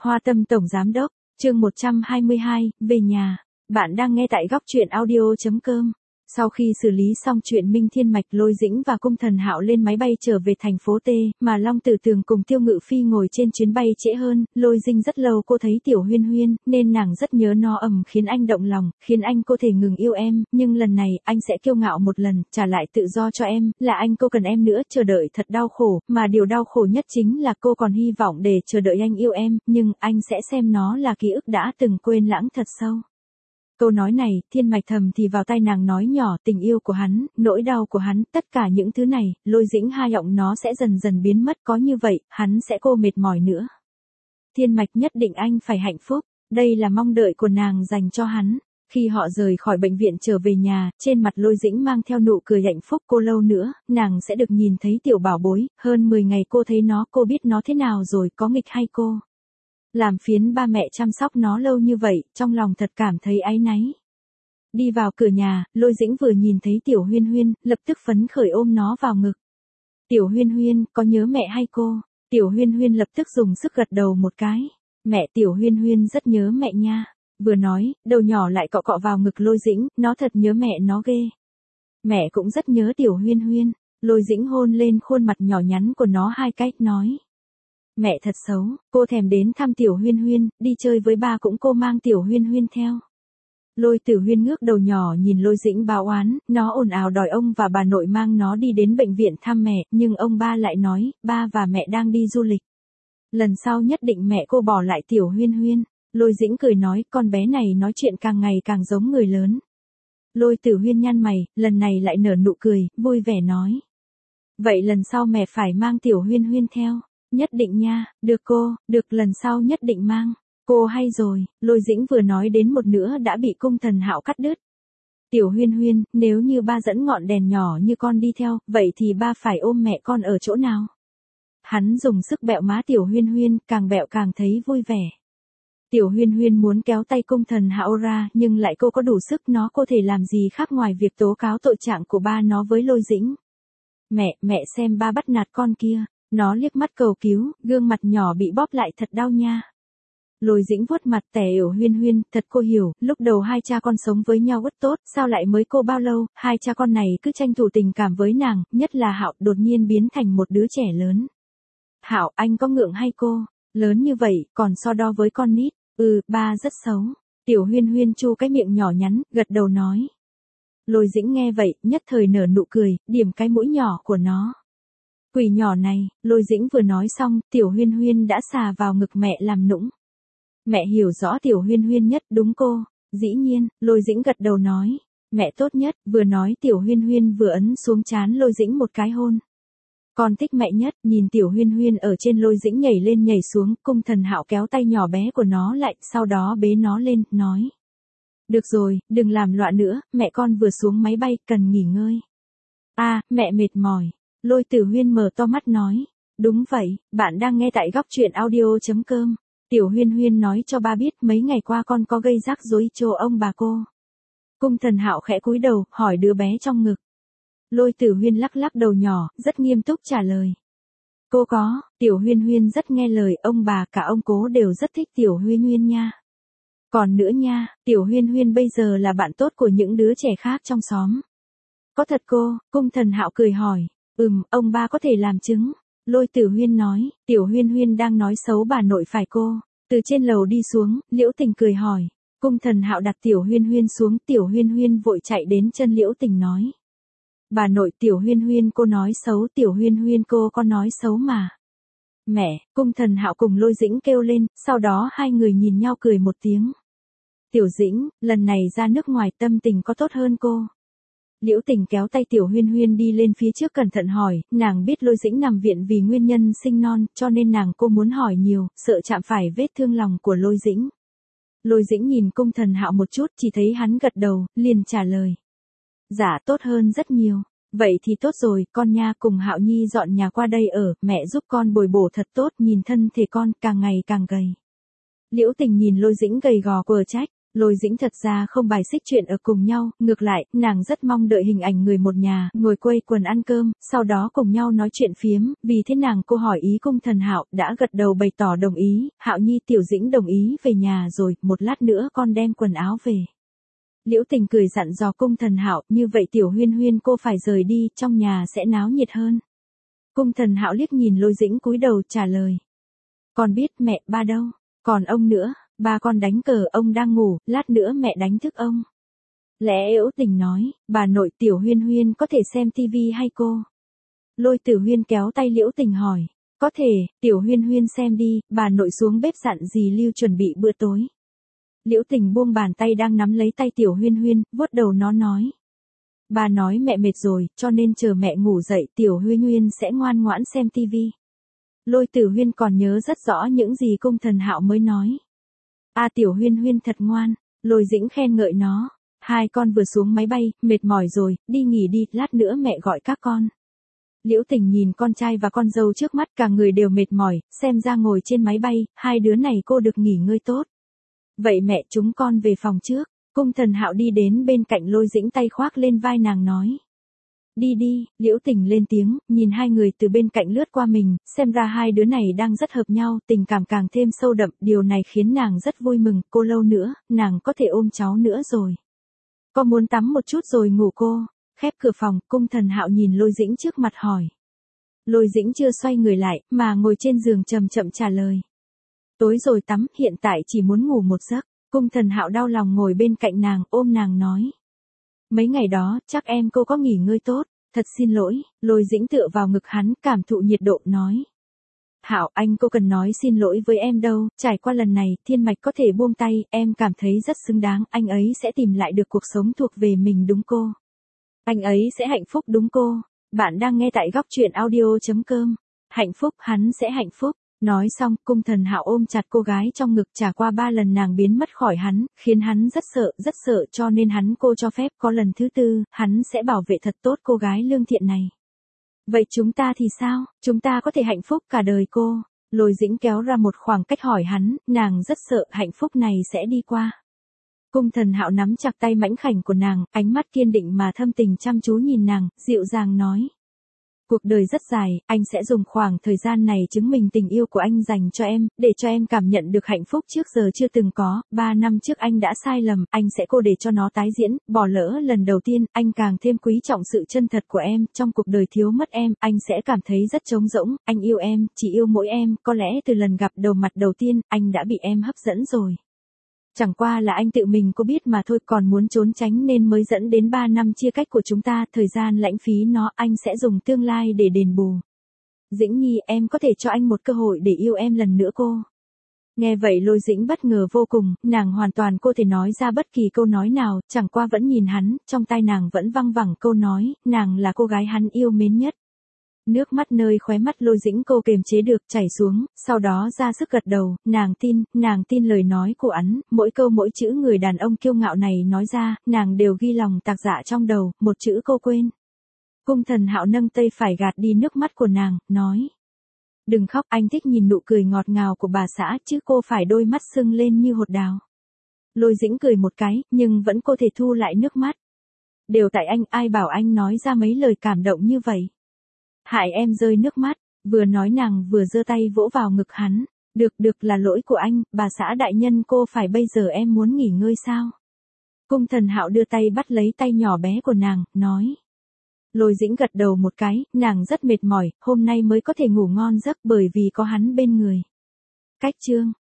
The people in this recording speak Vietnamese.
Hoa Tâm Tổng Giám Đốc, chương 122, về nhà. Bạn đang nghe tại góc truyện audio.com. Sau khi xử lý xong chuyện Minh Thiên Mạch, Lôi Dĩnh và Cung Thần Hạo lên máy bay trở về thành phố T, mà Long Tử Tường cùng Tiêu Ngự Phi ngồi trên chuyến bay trễ hơn. Lôi Dĩnh rất lâu cô thấy Tiểu Huyên Huyên, nên nàng rất nhớ nó, khiến anh động lòng, khiến anh cô thể ngừng yêu em, nhưng lần này, anh sẽ kiêu ngạo một lần, trả lại tự do cho em, là anh cô cần em nữa, chờ đợi thật đau khổ, mà điều đau khổ nhất chính là cô còn hy vọng để chờ đợi anh yêu em, nhưng anh sẽ xem nó là ký ức đã từng quên lãng thật sâu. Câu nói này, Thiên Mạch thầm thì vào tai nàng nói nhỏ, tình yêu của hắn, nỗi đau của hắn, tất cả những thứ này, Lôi Dĩnh hai giọng nó sẽ dần dần biến mất, có như vậy, hắn sẽ cô mệt mỏi nữa. Thiên Mạch nhất định anh phải hạnh phúc, đây là mong đợi của nàng dành cho hắn. Khi họ rời khỏi bệnh viện trở về nhà, trên mặt Lôi Dĩnh mang theo nụ cười hạnh phúc, cô lâu nữa, nàng sẽ được nhìn thấy tiểu bảo bối, hơn 10 ngày cô thấy nó, cô biết nó thế nào rồi, có nghịch hay cô? Làm phiến ba mẹ chăm sóc nó lâu như vậy, trong lòng thật cảm thấy áy náy. Đi vào cửa nhà, Lôi Dĩnh vừa nhìn thấy Tiểu Huyên Huyên, lập tức phấn khởi ôm nó vào ngực. Tiểu Huyên Huyên, có nhớ mẹ hay cô? Tiểu Huyên Huyên lập tức dùng sức gật đầu một cái. Mẹ, Tiểu Huyên Huyên rất nhớ mẹ nha. Vừa nói, đầu nhỏ lại cọ cọ vào ngực Lôi Dĩnh, nó thật nhớ mẹ nó ghê. Mẹ cũng rất nhớ Tiểu Huyên Huyên. Lôi Dĩnh hôn lên khuôn mặt nhỏ nhắn của nó hai cái, nói. Mẹ thật xấu, cô thèm đến thăm Tiểu Huyên Huyên, đi chơi với ba cũng cô mang Tiểu Huyên Huyên theo. Lôi Tử Huyên ngước đầu nhỏ nhìn Lôi Dĩnh báo oán, nó ồn ào đòi ông và bà nội mang nó đi đến bệnh viện thăm mẹ, nhưng ông ba lại nói, ba và mẹ đang đi du lịch. Lần sau nhất định mẹ cô bỏ lại Tiểu Huyên Huyên. Lôi Dĩnh cười nói, con bé này nói chuyện càng ngày càng giống người lớn. Lôi Tử Huyên nhăn mày, lần này lại nở nụ cười, vui vẻ nói. Vậy lần sau mẹ phải mang Tiểu Huyên Huyên theo. Nhất định nha, được cô, được, lần sau nhất định mang. Cô hay rồi, Lôi Dĩnh vừa nói đến một nửa đã bị Cung Thần Hạo cắt đứt. Tiểu Huyên Huyên, nếu như ba dẫn ngọn đèn nhỏ như con đi theo, vậy thì ba phải ôm mẹ con ở chỗ nào? Hắn dùng sức bẹo má Tiểu Huyên Huyên, càng bẹo càng thấy vui vẻ. Tiểu Huyên Huyên muốn kéo tay Cung Thần Hạo ra, nhưng lại cô có đủ sức, nó có thể làm gì khác ngoài việc tố cáo tội trạng của ba nó với Lôi Dĩnh. Mẹ xem ba bắt nạt con kia. Nó liếc mắt cầu cứu, gương mặt nhỏ bị bóp lại thật đau nha. Lôi Dĩnh vuốt mặt tẻ ểu Huyên Huyên, thật cô hiểu, lúc đầu hai cha con sống với nhau rất tốt, sao lại mới cô bao lâu, hai cha con này cứ tranh thủ tình cảm với nàng, nhất là Hạo đột nhiên biến thành một đứa trẻ lớn. Hạo, anh có ngượng hay cô? Lớn như vậy, còn so đo với con nít, ba rất xấu. Tiểu Huyên Huyên chu cái miệng nhỏ nhắn, gật đầu nói. Lôi Dĩnh nghe vậy, nhất thời nở nụ cười, điểm cái mũi nhỏ của nó. Quỷ nhỏ này, Lôi Dĩnh vừa nói xong, Tiểu Huyên Huyên đã xà vào ngực mẹ làm nũng. Mẹ hiểu rõ Tiểu Huyên Huyên nhất, đúng cô? Dĩ nhiên, Lôi Dĩnh gật đầu nói. Mẹ tốt nhất, vừa nói Tiểu Huyên Huyên vừa ấn xuống trán Lôi Dĩnh một cái hôn. Con thích mẹ nhất, nhìn Tiểu Huyên Huyên ở trên, Lôi Dĩnh nhảy lên nhảy xuống, Cung Thần Hạo kéo tay nhỏ bé của nó lại, sau đó bế nó lên, nói. Được rồi, đừng làm loạn nữa, mẹ con vừa xuống máy bay, cần nghỉ ngơi. Mẹ mệt mỏi. Lôi Tử Huyên mở to mắt nói. Đúng vậy, bạn đang nghe tại góc truyện audio.com. Tiểu Huyên Huyên nói cho ba biết mấy ngày qua con có gây rắc rối cho ông bà cô. Cung Thần Hạo khẽ cúi đầu, hỏi đứa bé trong ngực. Lôi Tử Huyên lắc lắc đầu nhỏ, rất nghiêm túc trả lời. Cô có, Tiểu Huyên Huyên rất nghe lời, ông bà cả ông cố đều rất thích Tiểu Huyên Huyên nha. Còn nữa nha, Tiểu Huyên Huyên bây giờ là bạn tốt của những đứa trẻ khác trong xóm. Có thật cô? Cung Thần Hạo cười hỏi. Ông ba có thể làm chứng. Lôi Tử Huyên nói, Tiểu Huyên Huyên đang nói xấu bà nội phải cô? Từ trên lầu đi xuống, Liễu Tình cười hỏi. Cung Thần Hạo đặt Tiểu Huyên Huyên xuống, Tiểu Huyên Huyên vội chạy đến chân Liễu Tình nói. Bà nội, Tiểu Huyên Huyên cô nói xấu, Tiểu Huyên Huyên cô có nói xấu mà. Mẹ, Cung Thần Hạo cùng Lôi Dĩnh kêu lên, sau đó hai người nhìn nhau cười một tiếng. Tiểu Dĩnh, lần này ra nước ngoài tâm tình có tốt hơn cô? Liễu Tình kéo tay Tiểu Huyên Huyên đi lên phía trước cẩn thận hỏi, nàng biết Lôi Dĩnh nằm viện vì nguyên nhân sinh non, cho nên cô muốn hỏi nhiều, sợ chạm phải vết thương lòng của Lôi Dĩnh. Lôi Dĩnh nhìn Cung Thần Hạo một chút, chỉ thấy hắn gật đầu, liền trả lời. Dạ tốt hơn rất nhiều. Vậy thì tốt rồi, con nha, cùng Hạo Nhi dọn nhà qua đây ở, mẹ giúp con bồi bổ thật tốt, nhìn thân thể con càng ngày càng gầy. Liễu Tình nhìn Lôi Dĩnh gầy gò quờ trách. Lôi Dĩnh thật ra không bài xích chuyện ở cùng nhau, ngược lại, nàng rất mong đợi hình ảnh người một nhà, ngồi quây quần ăn cơm, sau đó cùng nhau nói chuyện phiếm, vì thế nàng cô hỏi ý Cung Thần Hạo, đã gật đầu bày tỏ đồng ý, Hạo Nhi Tiểu Dĩnh đồng ý về nhà rồi, một lát nữa con đem quần áo về. Liễu Tình cười dặn dò Cung Thần Hạo, như vậy Tiểu Huyên Huyên cô phải rời đi, trong nhà sẽ náo nhiệt hơn. Cung Thần Hạo liếc nhìn Lôi Dĩnh cúi đầu trả lời. Con biết mẹ, ba đâu, còn ông nữa, ba con đánh cờ, ông đang ngủ, lát nữa mẹ đánh thức ông. Lẽ Liễu Tình nói, bà nội Tiểu Huyên Huyên có thể xem tivi hay cô? Lôi Tử Huyên kéo tay Liễu Tình hỏi, có thể, Tiểu Huyên Huyên xem đi, bà nội xuống bếp dặn dì Lưu chuẩn bị bữa tối. Liễu Tình buông bàn tay đang nắm lấy tay Tiểu Huyên Huyên, vuốt đầu nó nói. Bà nói mẹ mệt rồi, cho nên chờ mẹ ngủ dậy Tiểu Huyên Huyên sẽ ngoan ngoãn xem tivi. Lôi Tử Huyên còn nhớ rất rõ những gì Cung Thần Hạo mới nói. Tiểu Huyên Huyên thật ngoan, Lôi Dĩnh khen ngợi nó. Hai con vừa xuống máy bay, mệt mỏi rồi, đi nghỉ đi, lát nữa mẹ gọi các con. Liễu Tình nhìn con trai và con dâu trước mắt, cả người đều mệt mỏi, xem ra ngồi trên máy bay, hai đứa này cô được nghỉ ngơi tốt. Vậy mẹ chúng con về phòng trước. Cung Thần Hạo đi đến bên cạnh Lôi Dĩnh, tay khoác lên vai nàng nói. Đi đi, Liễu Tình lên tiếng, nhìn hai người từ bên cạnh lướt qua mình, xem ra hai đứa này đang rất hợp nhau, tình cảm càng thêm sâu đậm, điều này khiến nàng rất vui mừng, cô lâu nữa, nàng có thể ôm cháu nữa rồi. Có muốn tắm một chút rồi ngủ cô? Khép cửa phòng, Cung Thần Hạo nhìn Lôi Dĩnh trước mặt hỏi. Lôi Dĩnh chưa xoay người lại, mà ngồi trên giường chậm chậm trả lời. Tối rồi tắm, hiện tại chỉ muốn ngủ một giấc. Cung Thần Hạo đau lòng ngồi bên cạnh nàng, ôm nàng nói. Mấy ngày đó, chắc cô có nghỉ ngơi tốt, thật xin lỗi, Lôi Dĩnh tựa vào ngực hắn, cảm thụ nhiệt độ nói. Hạo, anh cô cần nói xin lỗi với em đâu, trải qua lần này, Thiên Mạch có thể buông tay, em cảm thấy rất xứng đáng, anh ấy sẽ tìm lại được cuộc sống thuộc về mình đúng cô. Anh ấy sẽ hạnh phúc đúng cô. Bạn đang nghe tại góc truyện audio.com. Hạnh phúc, hắn sẽ hạnh phúc. Nói xong, Cung Thần Hạo ôm chặt cô gái trong ngực, trải qua 3 lần nàng biến mất khỏi hắn, khiến hắn rất sợ cho nên hắn cô cho phép có lần thứ 4, hắn sẽ bảo vệ thật tốt cô gái lương thiện này. Vậy chúng ta thì sao, chúng ta có thể hạnh phúc cả đời cô? Lôi Dĩnh kéo ra một khoảng cách hỏi hắn, nàng rất sợ hạnh phúc này sẽ đi qua. Cung Thần Hạo nắm chặt tay mảnh khảnh của nàng, ánh mắt kiên định mà thâm tình chăm chú nhìn nàng, dịu dàng nói. Cuộc đời rất dài, anh sẽ dùng khoảng thời gian này chứng minh tình yêu của anh dành cho em, để cho em cảm nhận được hạnh phúc trước giờ chưa từng có. 3 năm trước anh đã sai lầm, anh sẽ cô để cho nó tái diễn, bỏ lỡ lần đầu tiên, anh càng thêm quý trọng sự chân thật của em, trong cuộc đời thiếu mất em, anh sẽ cảm thấy rất trống rỗng, anh yêu em, chỉ yêu mỗi em, có lẽ từ lần gặp đầu mặt đầu tiên, anh đã bị em hấp dẫn rồi. Chẳng qua là anh tự mình có biết mà thôi, còn muốn trốn tránh nên mới dẫn đến 3 năm chia cách của chúng ta, thời gian lãng phí nó, anh sẽ dùng tương lai để đền bù. Dĩnh Nhi, em có thể cho anh một cơ hội để yêu em lần nữa cô. Nghe vậy Lôi Dĩnh bất ngờ vô cùng, nàng hoàn toàn cô thể nói ra bất kỳ câu nói nào, chẳng qua vẫn nhìn hắn, trong tai nàng vẫn văng vẳng câu nói, nàng là cô gái hắn yêu mến nhất. Nước mắt nơi khóe mắt Lôi Dĩnh cô kềm chế được chảy xuống, sau đó ra sức gật đầu, nàng tin lời nói của hắn, mỗi câu mỗi chữ người đàn ông kiêu ngạo này nói ra, nàng đều ghi lòng tạc dạ trong đầu, một chữ cô quên. Cung Thần Hạo nâng tay phải gạt đi nước mắt của nàng, nói. Đừng khóc, anh thích nhìn nụ cười ngọt ngào của bà xã, chứ cô phải đôi mắt sưng lên như hột đào. Lôi Dĩnh cười một cái, nhưng vẫn cô thể thu lại nước mắt. Đều tại anh, ai bảo anh nói ra mấy lời cảm động như vậy. Hại em rơi nước mắt, vừa nói nàng vừa giơ tay vỗ vào ngực hắn. Được là lỗi của anh, bà xã đại nhân cô phải bây giờ em muốn nghỉ ngơi sao? Cung Thần Hạo đưa tay bắt lấy tay nhỏ bé của nàng, nói. Lôi Dĩnh gật đầu một cái, nàng rất mệt mỏi, hôm nay mới có thể ngủ ngon giấc bởi vì có hắn bên người. Cách chương